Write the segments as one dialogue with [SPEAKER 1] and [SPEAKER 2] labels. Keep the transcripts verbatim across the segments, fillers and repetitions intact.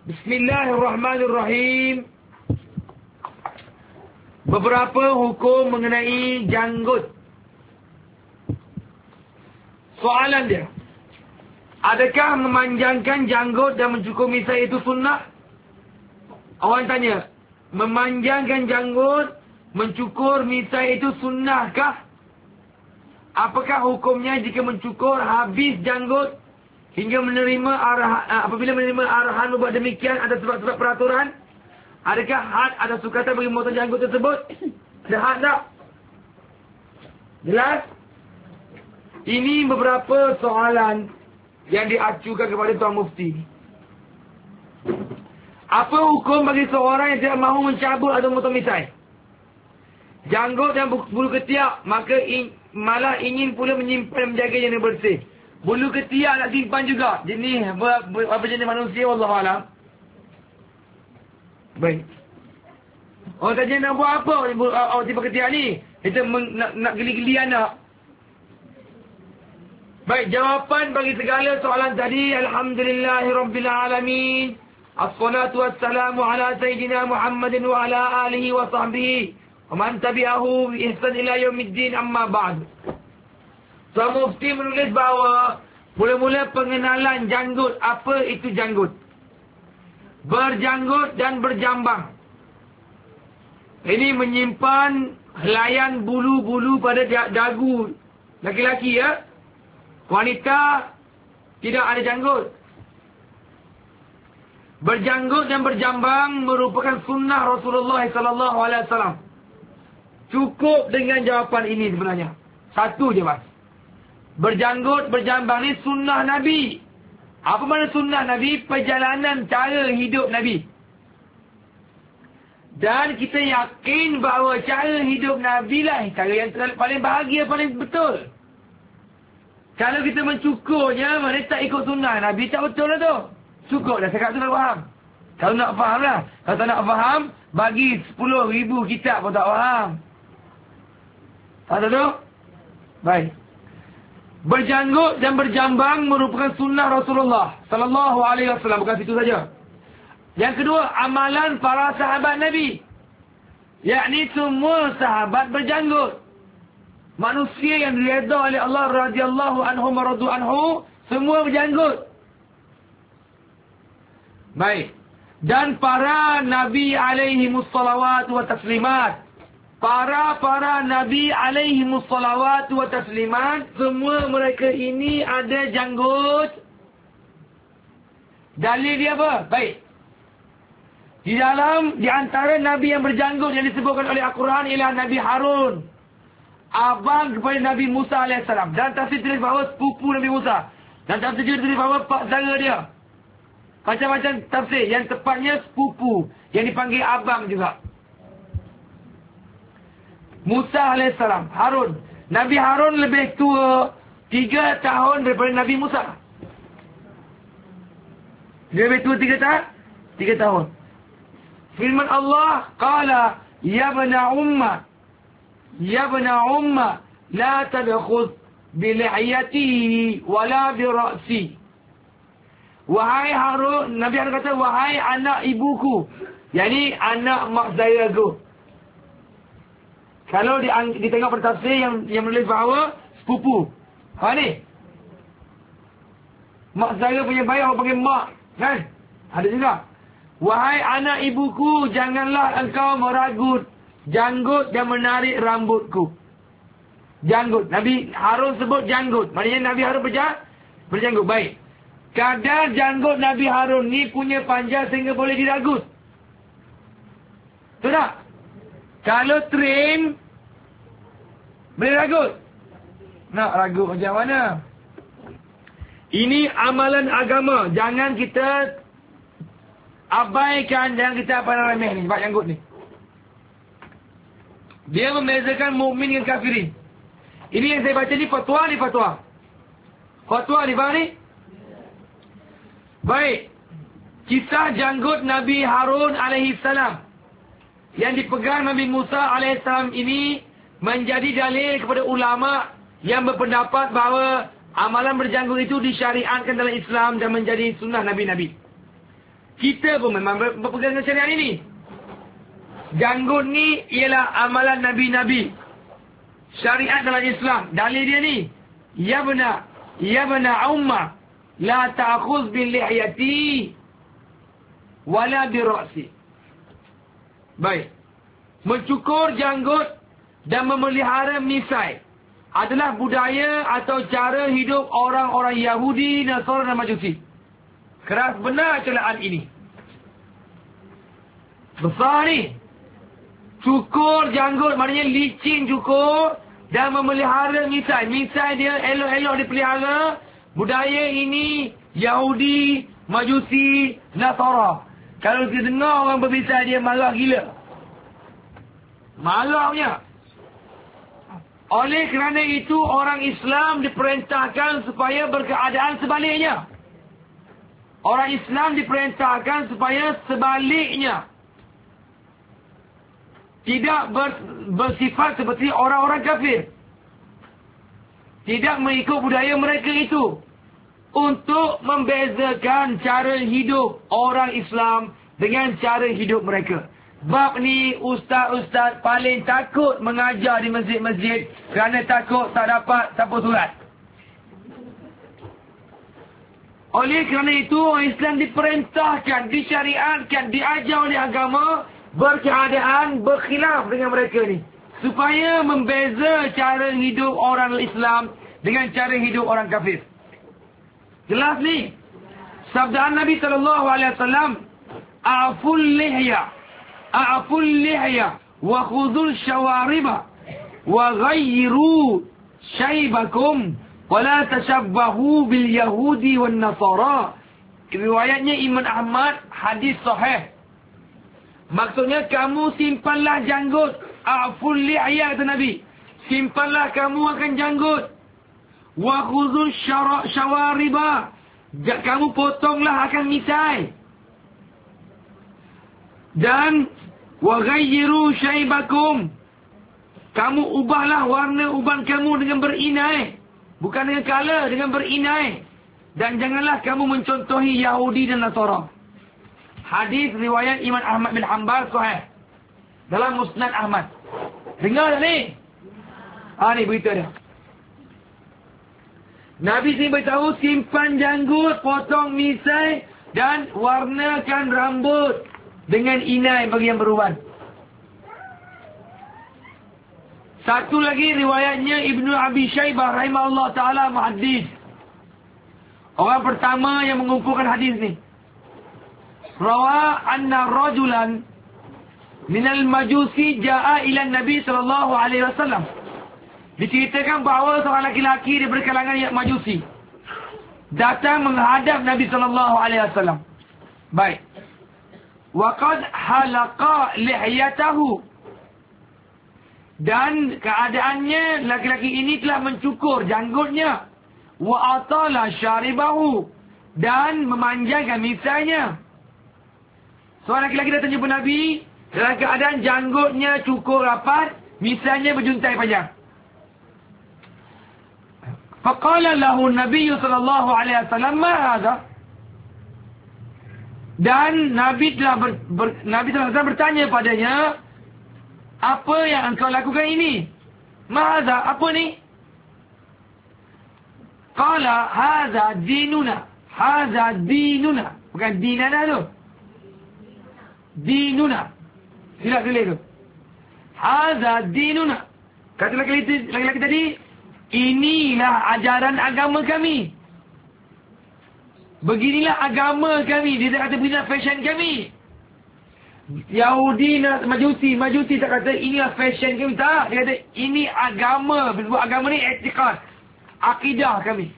[SPEAKER 1] Bismillahirrahmanirrahim. Beberapa hukum mengenai janggut. Soalan dia, adakah memanjangkan janggut dan mencukur misai itu sunnah? Orang tanya, memanjangkan janggut, mencukur misai itu sunnahkah? Apakah hukumnya jika mencukur habis janggut hingga menerima arahan, apabila menerima arahan membuat demikian ada sebab-sebab peraturan? Adakah had ada sukatan bagi memotong janggut tersebut? Ada had tak? Jelas? Ini beberapa soalan yang diacukan kepada Tuan Mufti. Apa hukum bagi seorang yang tidak mahu mencabut atau memotong misai janggut dan bulu ketiak, maka in, malah ingin pula menyimpan dan menjaganya dengan bersih? Bulu ketiak nak simpan juga. Jenis apa, apa jenis manusia, wallahualam. Baik. Orang tanya nak buat apa awak simpan ketiak ni? Kita meng, nak, nak geli-geli anak. Baik, jawapan bagi segala soalan tadi, alhamdulillahirabbilalamin. Assalatu wassalamu ala sayyidina Muhammadin wa ala alihi wa sahbihi wa man tabi'ahu bi ihsan ila yaumiddin, amma ba'd. Tuan Mufti menulis bahawa mula-mula pengenalan janggut. Apa itu janggut? Berjanggut dan berjambang. Ini menyimpan helaian bulu-bulu pada dagu laki-laki, ya. Wanita tidak ada janggut. Berjanggut dan berjambang merupakan sunnah Rasulullah sallallahu alaihi wasallam. Cukup dengan jawapan ini sebenarnya. Satu je, mas. Berjanggut, berjambang ni sunnah Nabi. Apa makna sunnah Nabi? Perjalanan cara hidup Nabi. Dan kita yakin bahawa cara hidup Nabi lah cara yang paling bahagia, paling betul. Kalau kita mencukurnya, mana tak ikut sunnah Nabi, tak betul lah tu. Cukup dah, cakap tu nak faham. Kalau nak faham lah. Kalau tak nak faham, bagi sepuluh ribu kitab pun tak faham. Tak tahu tu? Baik. Berjanggut dan berjambang merupakan sunnah Rasulullah sallallahu alaihi wasallam. Bukan situ saja. Yang kedua, amalan para sahabat Nabi. Yakni semua sahabat berjanggut. Manusia yang diredha oleh Allah radhiyallahu anhum wa radu anhu, semua berjanggut. Baik. Dan para nabi alaihi mussalawat wa taslimat. Para-para nabi alaihi mussalawat wa taslimat, semua mereka ini ada janggut. Dalil dia apa? Baik. Di dalam, di antara nabi yang berjanggut yang disebutkan oleh Al-Quran ialah Nabi Harun, abang kepada Nabi Musa alaihissalam. Dan tafsir tulis bahawa sepupu Nabi Musa. Dan tafsir juga tulis bahawa pak saudara dia. Macam-macam tafsir. Yang tepatnya sepupu, yang dipanggil abang juga. Musa alaihissalam, Harun. Nabi Harun lebih tua tiga tahun daripada Nabi Musa. Dia lebih tua tiga tahun? Tiga tahun. Firman Allah, qala ya bana umma, ya bana umma, la tadkhud bi li'yati wala bi ra'si. Wahai Harun, Nabi Harun kata, wahai anak ibuku, yakni anak mak saya aku. Kalau ditengok pada tafsir yang yang menulis bahawa sepupu. Ha ni. Mak saya punya bayi orang panggil mak, kan? Ada juga. Wahai anak ibuku, janganlah engkau meragut janggut dan menarik rambutku. Janggut. Nabi Harun sebut janggut. Maknanya Nabi Harun berjanggut. Berjanggut. Baik. Kadar janggut Nabi Harun ni punya panjang sehingga boleh diragut. Betul tak? Kalau trim, boleh ragut. Nak ragut macam mana? Ini amalan agama. Jangan kita abaikan, jangan kita apa nak remeh ni sebab janggut ni. Dia membezakan mukmin dengan kafirin. Ini yang saya baca ni fatwa ni fatwa. Fatwa ni faham ni? Baik. Kisah janggut Nabi Harun alaihi salam yang dipegang Nabi Musa alaihi salam ini menjadi dalil kepada ulama yang berpendapat bahawa amalan berjanggut itu disyariatkan dalam Islam dan menjadi sunnah Nabi-Nabi. Kita pun memang ber- berpegang dengan syariat ini. Janggut ni ialah amalan Nabi-Nabi. Syariat dalam Islam. Dalil dia ni. Ya bena, ya bena umma, la ta'khuz bil lihyati wala bi ra'si. Baik. Mencukur janggut dan memelihara misai adalah budaya atau cara hidup orang-orang Yahudi, Nasara dan Majusi. Keras benar celaan ini. Besar ni. Cukur janggut maknanya licin cukur dan memelihara misai. Misai dia elok-elok dipelihara. Budaya ini Yahudi, Majusi, Nasara. Kalau kita dengar orang bermisai dia marah gila. Marah punya. Oleh kerana itu orang Islam diperintahkan supaya berkeadaan sebaliknya. Orang Islam diperintahkan supaya sebaliknya. Tidak ber, bersifat seperti orang-orang kafir. Tidak mengikut budaya mereka itu. Untuk membezakan cara hidup orang Islam dengan cara hidup mereka. Bab ni ustaz-ustaz paling takut mengajar di masjid-masjid kerana takut tak dapat siapa surat. Oleh kerana itu orang Islam diperintahkan, disyariatkan, diajar oleh agama berkeadaan berkhilaf dengan mereka ni. Supaya membeza cara hidup orang Islam dengan cara hidup orang kafir. Jelas ni. Sabdaan Nabi sallallahu alaihi wasallam, "A'ful lihya, a'ful lihya wa khudhul shawariba wa ghayyiru shaybakum wa la tashabbahu bil yahudi wan nasara." Riwayatnya Imam Ahmad, hadis sahih. Maksudnya kamu simpanlah janggut. A'ful lihya kata Nabi. Simpanlah kamu akan janggut. Wa khudhul shawariba. Kamu potonglah akan misai. Dan wa ghayyiru shaybakum. Kamu ubahlah warna uban kamu dengan berinai. Bukan dengan color, dengan berinai. Dan janganlah kamu mencontohi Yahudi dan Nasara. Hadis riwayat Imam Ahmad bin Hanbal sahih. Dalam Musnad Ahmad. Dengar tak ni? Ha ni berita dia. Nabi sini beritahu simpan janggut, potong misai dan warnakan rambut dengan inai bagi yang beruban. Satu lagi riwayatnya Ibnu Abi Syaibah rahimahullah ta'ala muhaddis. Orang pertama yang mengumpulkan hadis ni. Rawa anna rajulan minal majusi ja'a ila Nabi sallallahu alaihi wasallam. Diceritakan bahawa seorang laki-laki daripada kalangan Majusi datang menghadap Nabi sallallahu alaihi wasallam. Baik. Wa qad halaqa lihyatahu. Dan keadaannya laki-laki ini telah mencukur janggutnya. Wa atala syaribahu. Dan memanjangkan misainya. Seorang laki-laki datang jumpa Nabi dalam keadaan janggutnya cukur rapat, misainya berjuntai panjang. Faqala lahu Nabi sallallahu alaihi wasallam, "Ma hadha?" Dan Nabi telah ber, ber, Nabi sallallahu alaihi wasallam bertanya padanya, "Apa yang engkau lakukan ini?" "Ma hadha?" Apa ni? Qala, "Hadha dinuna." Hadha dinuna. Bukan dinana tu. Dinuna. Silap tulis tu. Hadha dinuna. Kata laki-laki, laki-laki tadi, inilah ajaran agama kami. Beginilah agama kami. Dia tak kata beginilah fashion kami. Yahudi, Majusi. Majusi tak kata inilah fashion kami. Tak. Dia kata ini agama. Sebab agama ni etikad. Akidah kami.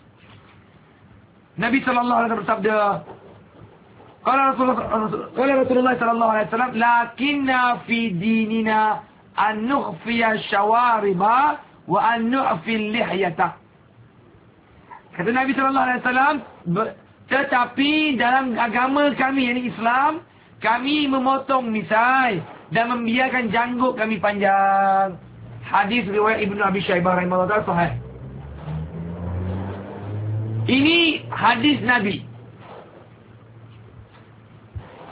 [SPEAKER 1] Nabi sallallahu alaihi wasallam bersabda. Qala Rasulullah, qala Rasulullah sallallahu alaihi wasallam, "Lakinna fi dinina an nukhfiya syawariba wa an nu'fil lihyata." Kata Nabi sallallahu alaihi wasallam, tetapi dalam agama kami, yakni Islam, kami memotong misai dan membiarkan janggut kami panjang. Hadis riwayat Ibnu Abi Syaibah rahimahullah sahih. Ini hadis Nabi.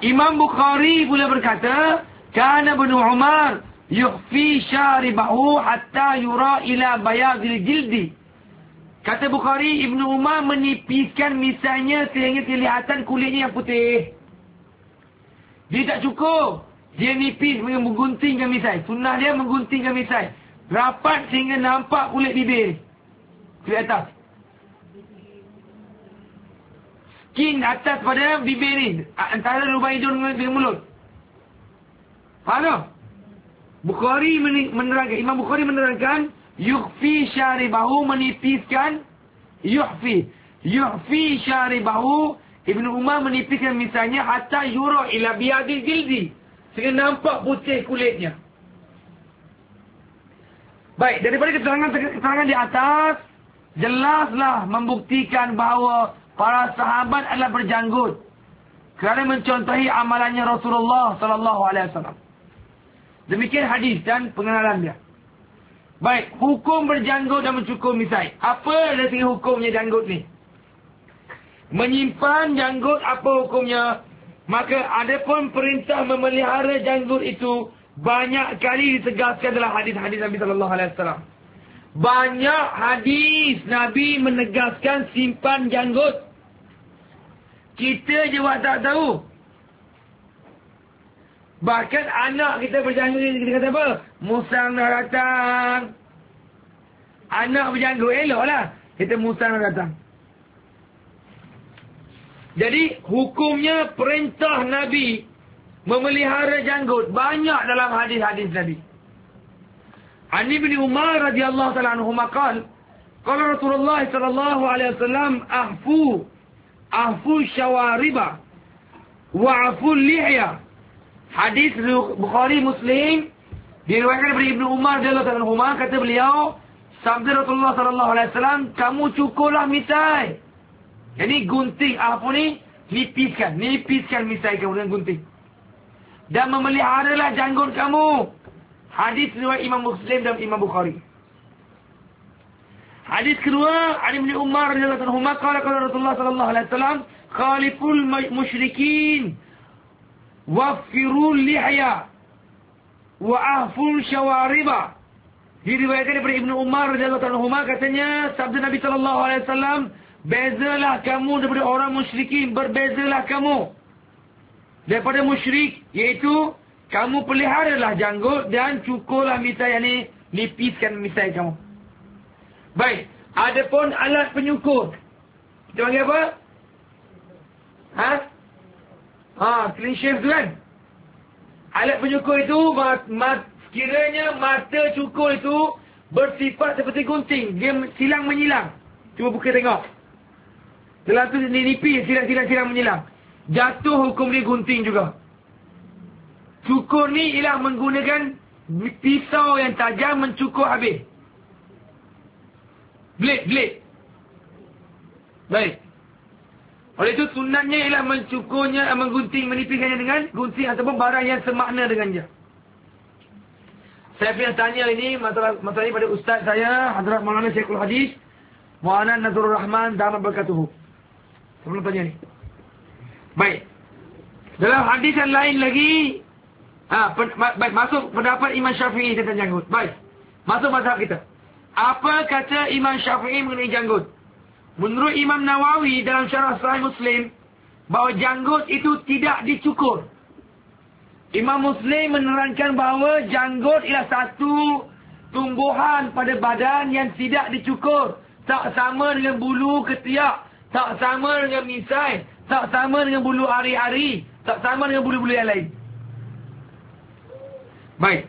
[SPEAKER 1] Imam Bukhari pula berkata, kana Ibnu Umar yukhfi syaribahu hatta yura ila bayadil jildi. Kata Bukhari, Ibnu Umar menipiskan misainya sehingga kelihatan kulitnya yang putih. Dia tak cukup. Dia nipis dengan mengguntingkan misai. Sunnah dia mengguntingkan misai. Rapat sehingga nampak kulit bibir. Kulit atas. Skin atas pada bibir ni. Antara lubang hidung dengan mulut. Faham tak? Bukhari menerangkan, Imam Bukhari menerangkan, yukhfi syaribahu, menipiskan. Yukhfi. Yukhfi syaribahu. Ibnu Umar menipiskan misalnya hatta yura ila biyadil jildi. Sehingga nampak putih kulitnya. Baik, daripada keterangan-keterangan di atas, jelaslah membuktikan bahawa para sahabat adalah berjanggut kerana mencontohi amalannya Rasulullah sallallahu alaihi wasallam. Demikian hadis dan pengenalan dia. Baik, hukum berjanggut dan mencukur misai. Apa dari segi hukumnya janggut ni? Menyimpan janggut apa hukumnya? Maka adapun perintah memelihara janggut itu banyak kali ditegaskan dalam hadis-hadis Nabi sallallahu alaihi wasallam. Banyak hadis Nabi menegaskan simpan janggut. Kita je buat tak tahu. Bahkan anak kita berjanggut, kita kata apa? Musang dah datang. Anak berjanggut, eloklah. Kita musang dah datang. Jadi hukumnya perintah Nabi memelihara janggut banyak dalam hadis-hadis Nabi. An Ibn Umar radhiyallahu ta'ala anhu maqal, qala Rasulullah sallallahu alaihi wasallam ahfu ahfu syawariba wa afu lihya. Hadis Bukhari Muslim diriwayatkan daripada Ibnu Umar radhiyallahu ta'ala anhu, kata beliau, sabda Rasulullah sallallahu alaihi wasallam, kamu cukurlah misai. Jadi gunting apa ni? Nipiskan. Nipiskan misai kamu dengan gunting. Dan memeliharalah janggut kamu. Hadis riwayat Imam Muslim dan Imam Bukhari. Hadis kedua, Ali bin Umar radhiyallahu anhu qala qala Rasulullah sallallahu alaihi wasallam, khaliful musyrikin waffirul lihya wa ahful syawariba. Diriwayatkan daripada Ibnu Umar radhiyallahu anhu, katanya sabda Nabi sallallahu alaihi wasallam, bezalah kamu daripada orang musyrikin, berbezalah kamu daripada musyrik, iaitu kamu peliharalah janggut dan cukurlah misai, yakni nipiskan misai kamu. Baik, adapun alat penyukur, kita panggil apa? Ha? Ha, clean shave tu kan? Alat penyukur itu, mat, mat, kiranya mata cukur itu bersifat seperti gunting, dia silang menyilang. Cuba buka tengok. Dalam tu nipis, silang-silang-silang menyilang. Jatuh hukum ni gunting juga. Cukur ni ialah menggunakan pisau yang tajam mencukur habis. Blade, blade. Baik. Oleh itu sunatnya ialah mencukurnya, menggunting, menipiskannya dengan gunting ataupun barang yang semakna dengan dia. Saya pernah tanya ini, masalah, masalah ini pada ustaz saya, Hadrat Maulana Syekhul Hadis Maulana Nazrul Rahman dalam berkatuhu. Sebelum tanya ni. Baik. Dalam hadis yang lain lagi, ha, pen, baik, masuk pendapat Imam Syafi'i tentang janggut. Baik. Masuk mazhab kita. Apa kata Imam Syafi'i mengenai janggut? Menurut Imam Nawawi dalam syarah Sahih Muslim, bahawa janggut itu tidak dicukur. Imam Muslim menerangkan bahawa janggut ialah satu tumbuhan pada badan yang tidak dicukur. Tak sama dengan bulu ketiak. Tak sama dengan misai. Tak sama dengan bulu ari-ari. Tak sama dengan bulu-bulu yang lain. Baik.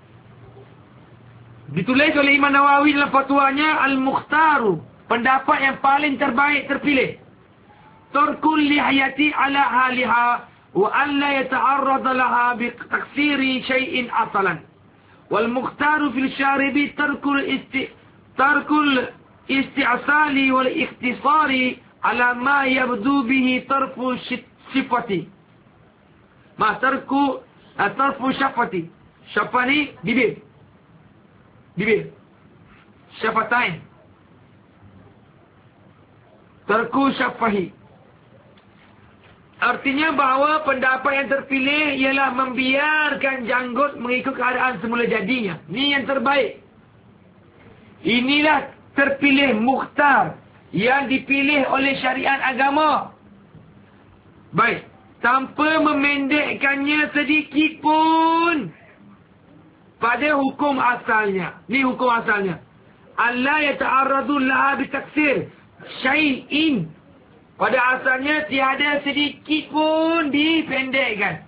[SPEAKER 1] Ditulis oleh Imam Nawawi dalam fatwanya Al-Mukhtaru. Pendapat yang paling terbaik terpilih. Tarkul lihayati ala haliha wa an la yata'arrad laha bi taksiri syai'in asalan. Wal mukhtaru fil syaribi tarkul isti tarkul isti'asali wal ikhtisari ala ma yabdu bihi tarfu sifati. Ma tarku tarfu syafati. Syafani bibir. Bibir. Syafatain. Tarku syafahi. Artinya bahawa pendapat yang terpilih ialah membiarkan janggut mengikut keadaan semula jadinya. Ini yang terbaik. Inilah terpilih mukhtar yang dipilih oleh syariat agama. Baik. Tanpa memendekkannya sedikit pun pada hukum asalnya. Ni hukum asalnya. Allah yata'arradu laha bitaksir syai'in. Pada asalnya tiada sedikit pun dipendekkan.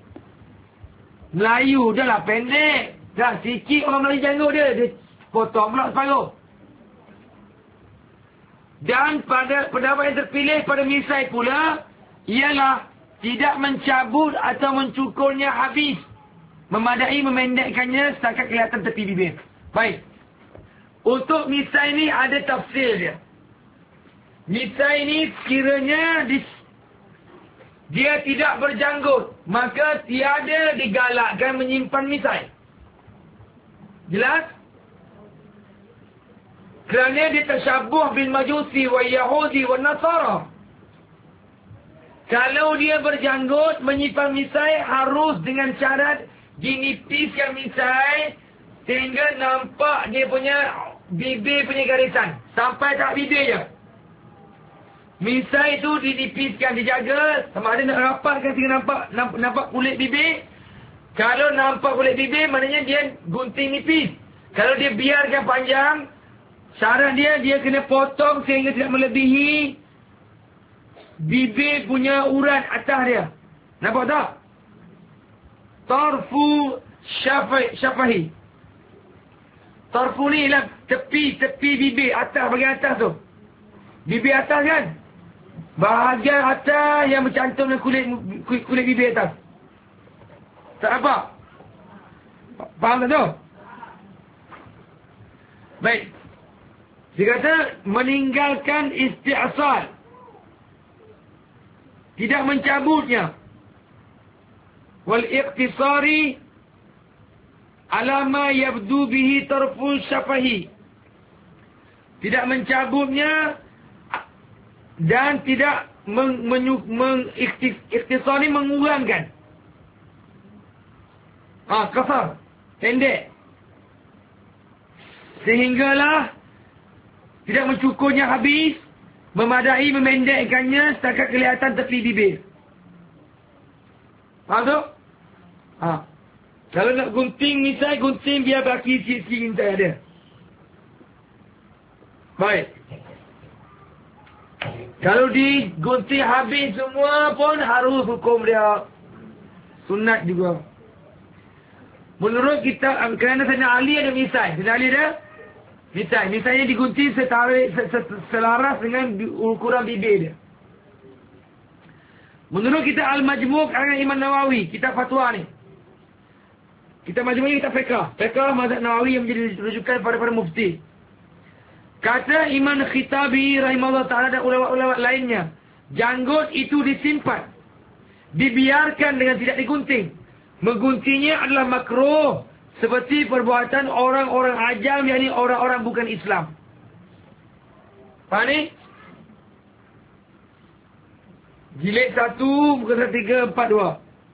[SPEAKER 1] Melayu dah lah pendek. Dah sikit orang Melayu janggut dia. Dia potong pula separuh. Dan pada pendapat yang terpilih pada misai pula ialah tidak mencabut atau mencukurnya habis. Memadai memendekkannya setakat kelihatan tepi bibir. Baik. Untuk misai ni ada tafsir dia. Misai ni sekiranya di, dia tidak berjanggut, maka tiada digalakkan menyimpan misai. Jelas? Kerana dia tersyabuh bil majusi wa yahudi wa nasara. Kalau dia berjanggut, menyimpan misai harus dengan syarat dinipiskan misai sehingga nampak dia punya bibir punya garisan. Sampai tak bibir je. Misai itu dinipiskan, dijaga. Sama ada nak rapatkan sehingga nampak, nampak nampak kulit bibir. Kalau nampak kulit bibir, maknanya dia gunting nipis. Kalau dia biarkan panjang, syarat dia, dia kena potong sehingga tidak melebihi bibir punya urat atas dia. Nampak tak? Tarfu syafahi. syafahi. Tarfu ni lah tepi-tepi bibir atas, bagian atas tu. Bibir atas kan? Bahagian atas yang bercantum dengan kulit, kulit, kulit bibir atas. Tak apa? Faham tak tu? Baik. Dia kata meninggalkan isti'asal. Tidak mencabutnya. Wal iqtisari ala ma yabdu bihi tarful syafahi. Tidak mencabutnya dan tidak meng, menyu, meng, ikhtisari mengurangkan. Ah, kasar, pendek. Sehinggalah tidak mencukurnya habis, memadai memendekkannya setakat kelihatan tepi bibir. Faham tu? Ha. Kalau nak gunting misai, gunting biar baki sikit-sikit minta ada. Baik. Kalau digunting habis semua pun harus hukum dia sunat juga. Menurut kita, kerana Sayyidina Ali ada misai. Sayyidina Ali ada misai. Misainya digunting setarik, selaras dengan ukuran bibir dia. Menurut kita Al-Majmu' karangan Imam Nawawi, kitab fatwa ni. Kita Majmu' ni kitab fiqh. Fiqh mazhab Nawawi yang menjadi rujukan pada para mufti. Kata Imam Khitabi rahimahullah ta'ala dan ulama-ulama lainnya, janggut itu disimpan, dibiarkan dengan tidak digunting. Mengguntingnya adalah makruh, seperti perbuatan orang-orang ajam, yakni orang-orang bukan Islam. Faham ni? Jilid satu, muka surat tiga, empat, dua.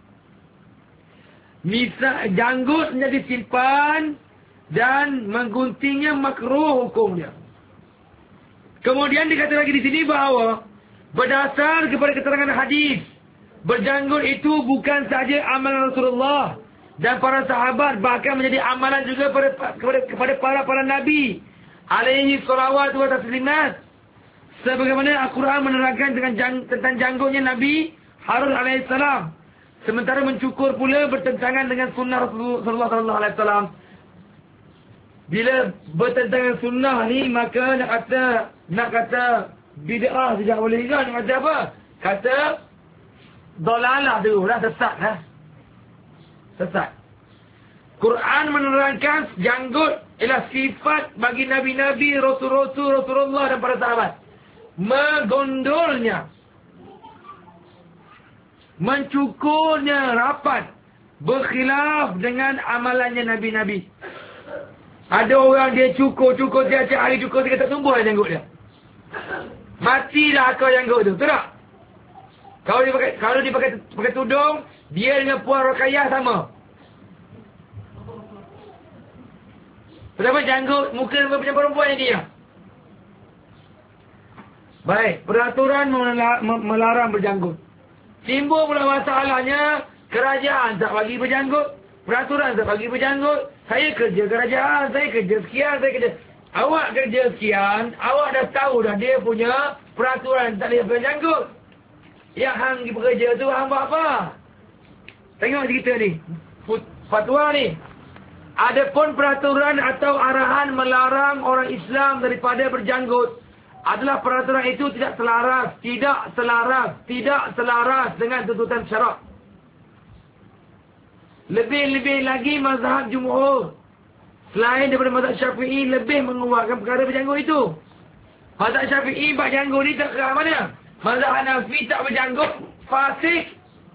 [SPEAKER 1] Misal, janggut menjadi simpan dan mengguntingnya makruh hukum dia. Kemudian dikata lagi di sini bahawa berdasar kepada keterangan hadis, berjanggut itu bukan sahaja amalan Rasulullah dan para sahabat, bahkan menjadi amalan juga kepada kepada, kepada para para nabi alaihi salawat wa taslimat. Sebagaimana Al-Quran menerangkan dengan jang, tentang janggutnya Nabi Harun alaihi salam. Sementara mencukur pula bertentangan dengan sunnah Rasulullah sallallahu alaihi wasallam. Bila bertentangan sunnah ni, maka nak kata nak kata bid'ah tidak boleh juga. Nak kata apa? Kata dolalah dulu lah, sesat lah. Sesat. Quran menerangkan janggut ialah sifat bagi nabi-nabi, rasul-rasul, Rasulullah dan para sahabat. Menggondolnya, mencukurnya rapat, berkhilaf dengan amalannya nabi-nabi. Ada orang dia cukur-cukur tiap-tiap hari cukur, dia tak tumbuh lah janggut dia. Matilah akal janggut tu, betul tak? Kalau dia pakai, kalau dia pakai, pakai tudung, dia dengan Puan Rokayah sama. Pertama janggut, muka macam perempuan ni dia. Baik, peraturan melarang berjanggut. Timbul pula masalahnya, kerajaan tak bagi berjanggut, peraturan tak bagi berjanggut. Saya kerja kerajaan, saya kerja sekian, saya kerja. Awak kerja sekian, awak dah tahu dah dia punya peraturan tak boleh berjanggut. Yang hang pergi bekerja tu hang buat apa? Tengok cerita ni. Fatwa ni. Adapun peraturan atau arahan melarang orang Islam daripada berjanggut adalah peraturan itu tidak selaras, tidak selaras, tidak selaras dengan tuntutan syarak. Lebih-lebih lagi mazhab jumhur, selain daripada mazhab Syafi'i, lebih menguatkan perkara berjanggut itu. Mazhab Syafi'i bak janggut ni tak ke mana? Mazhab Hanafi tak berjanggut, fasik.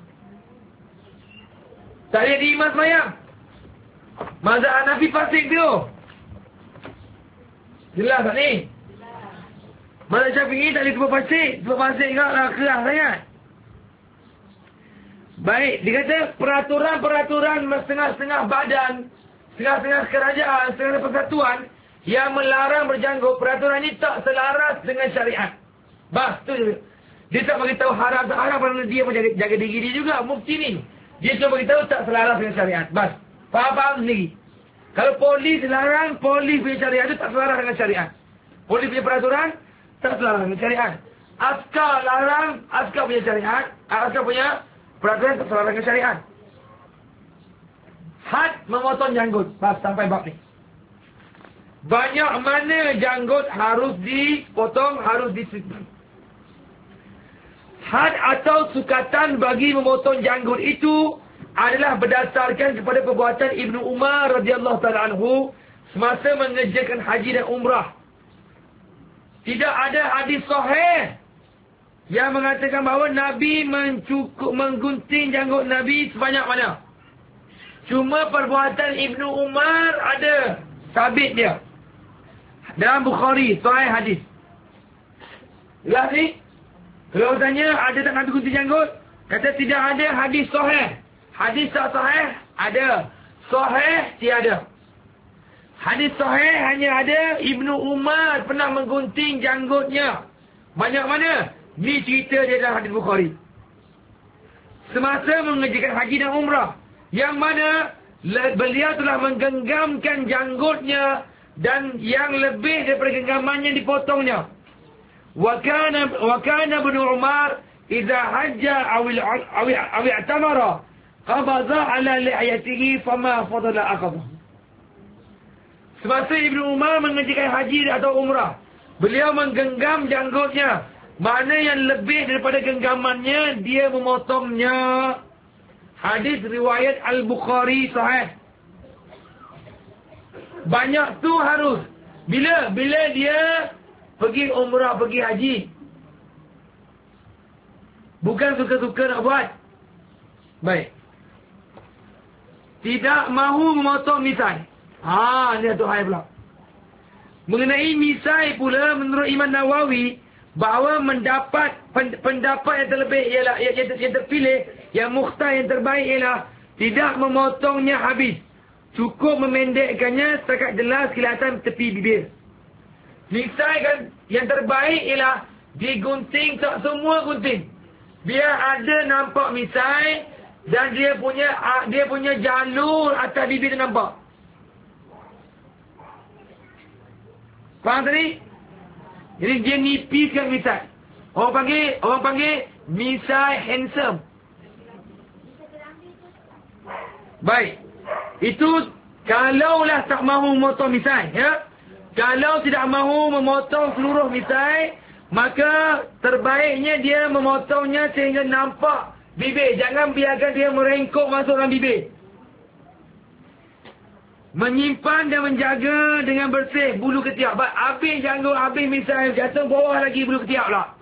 [SPEAKER 1] Tak boleh diimas semayang. Mazhab Hanafi fasik tu. Jelas tak ni? Mazhab Syafi'i tak boleh sebab fasik. Sebab fasik kau lah keras sangat. Baik, dia kata peraturan-peraturan setengah-setengah badan, setengah-setengah kerajaan, setengah persatuan yang melarang berjanggut, peraturan ini tak selaras dengan syariat. Bas, tu dia. Dia tak beritahu haram tak haram kerana dia pun jaga, jaga diri dia juga. Mufti ni. Dia cuma beritahu tak selaras dengan syariat. Bas, faham-faham sendiri. Kalau polis larang, polis punya syariat itu tak selaras dengan syariat. Polis punya peraturan tak selaras dengan syariat. Askar larang, askar punya syariat, askar punya peraturan tak selaras dengan syariat. Had memotong janggut. Bas, sampai bab ni. Banyak mana janggut harus dipotong, harus disiplin. Had atau sukatan bagi memotong janggut itu adalah berdasarkan kepada perbuatan Ibnu Umar radhiyallahu taala anhu semasa mengerjakan haji dan umrah. Tidak ada hadis sahih yang mengatakan bahawa Nabi mencukup menggunting janggut Nabi sebanyak mana. Cuma perbuatan Ibnu Umar ada sabit dia. Dalam Bukhari, sahih hadis. Jelas ni? Kalau tanya ada tak Nabi gunting janggut? Kata tidak ada hadis sahih. Hadis tak sahih? Ada. Sahih tiada. Hadis sahih hanya ada Ibnu Umar pernah menggunting janggutnya. Banyak mana? Ni cerita dia dalam hadis Bukhari. Semasa mengerjakan haji dan umrah. Yang mana beliau telah menggenggamkan janggutnya dan yang lebih daripada genggamannya dipotongnya. Wa kana wa kana Ibnu Umar idza hajja aw aw i'tamara qabadha ala li'ayatihi fama fadala aqabah. Semasa Ibnu Umar mengerjakan haji atau umrah, beliau menggenggam janggutnya. Mana yang lebih daripada genggamannya dia memotongnya. Hadis riwayat Al-Bukhari sahih. Banyak tu harus. Bila? Bila dia pergi umrah, pergi haji. Bukan suka-suka nak buat. Baik. Tidak mahu memotong misai. Haa, ni tu hai pula. Mengenai misai pula, menurut Imam Nawawi, bahawa mendapat pendapat yang terlebih ialah yang, yang, yang terpilih, yang mukhtar, yang terbaik ialah tidak memotongnya habis. Cukup memendekkannya setakat jelas kelihatan tepi bibir. Misai kan yang terbaik ialah digunting, tak semua gunting. Biar ada nampak misai dan dia punya dia punya jalur atas bibir dia nampak. Faham tadi? Jadi dia nipiskan misai. Orang panggil, orang panggil misai handsome. Baik. Itu kalaulah tak mahu memotong misai, ya. Kalau tidak mahu memotong seluruh misai, maka terbaiknya dia memotongnya sehingga nampak bibir. Jangan biarkan dia merengkuk masuk dalam bibir. Menyimpan dan menjaga dengan bersih bulu ketiak. Habis janggut, habis misai, jatuh bawah lagi bulu ketiak pula.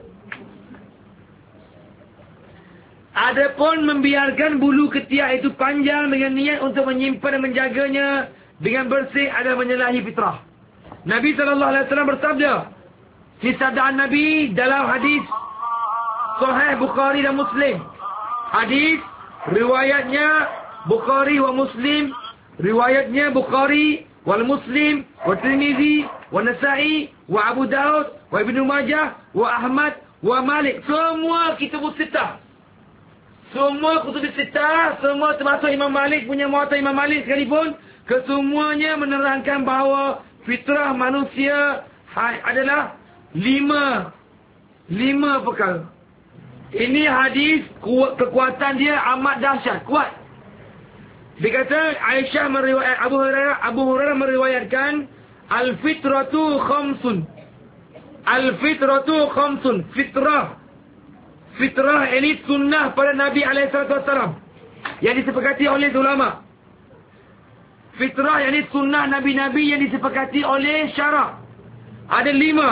[SPEAKER 1] Adapun membiarkan bulu ketiak itu panjang dengan niat untuk menyimpan dan menjaganya dengan bersih adalah menyalahi fitrah. Nabi sallallahu alaihi wasallam bersabda, kisah Nabi dalam hadis Sahih Bukhari dan Muslim. Hadis riwayatnya Bukhari wa Muslim, riwayatnya Bukhari wal Muslim wa Tirmizi wa Nasa'i wa Abu Daud wa Ibnu Majah wa Ahmad wa Malik. Semua kitab sittah. Semua kutub sittah, semua termasuk Imam Malik punya Muwatta Imam Malik sekalipun, kesemuanya menerangkan bahawa fitrah manusia adalah lima lima perkara. Ini hadis kekuatan dia amat dahsyat, kuat. Dia kata Aisyah meriwayat, Abu Hurairah Abu Hurairah meriwayatkan al-fitratu khamsun. Al-fitratu khamsun. Fitrah. Fitrah ini sunnah pada Nabi alaihi salatu wasallam yang disepakati oleh ulama. Fitrah yang ini sunnah Nabi-Nabi yang disepakati oleh syarak. Ada lima.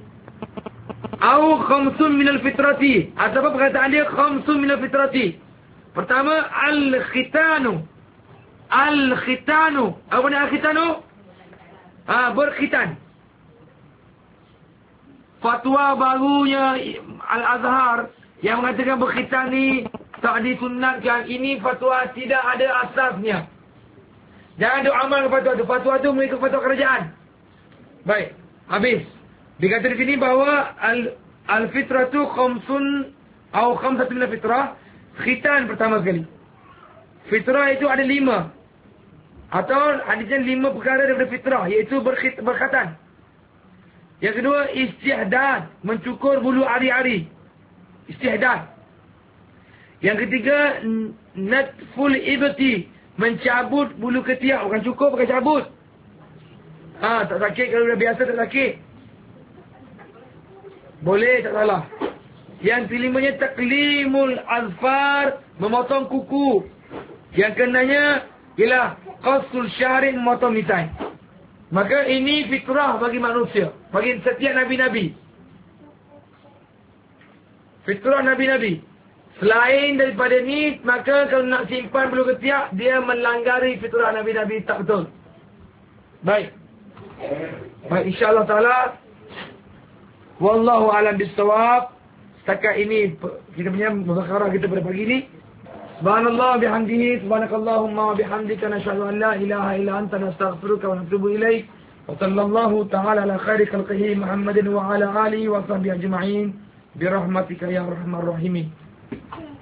[SPEAKER 1] Au khamsun minal fitrati. Atau apa perkataan dia? Khamsun minal fitrati. Pertama, al-khitanu. Al-khitanu. Apa ni al-khitanu? Ha, berkhitan. Fatwa barunya Al-Azhar yang mengatakan berkhitan ni tak disunatkan. Ini fatwa tidak ada asasnya. Jangan duk amal ke fatwa tu. Fatwa tu mengikut fatwa kerajaan. Baik, habis. Dikata di sini bahawa al-fitratu khamsun atau khamsatun min al-fitrah. Khitan pertama sekali. Fitrah itu ada lima. Atau hadisnya lima perkara daripada fitrah, iaitu berkhit, berkhatan. Yang kedua, istihdad, mencukur bulu ari-ari. Istihdad. Yang ketiga, natful ibti, mencabut bulu ketiak. Bukan cukur, bukan cabut. Ah, tak sakit kalau dah biasa tak sakit. Boleh, tak salah. Yang kelimanya, taklimul azfar, memotong kuku. Yang kenanya ialah qasul syarif, memotong misai. Maka ini fitrah bagi manusia, bagi setiap Nabi-Nabi. Fitrah Nabi-Nabi. Selain daripada ni, maka kalau nak simpan bulu ketiak, dia melanggari fitrah Nabi-Nabi, tak betul. Baik. Baik, insyaAllah ta'ala. Wallahu alam bisawab. Setakat ini kita punya muzakarah kita pada pagi ni. Subhanallah bihamdihi, subhanakallahumma bihamdika, nashhadu an la ilaha illa anta, nastaghfiruka wa natubu ilaik. Wa sallallahu ta'ala ala khairi khalqihi Muhammadin wa ala alihi wa sahbihi ajma'in bi rahmatika ya arhamar rahimin.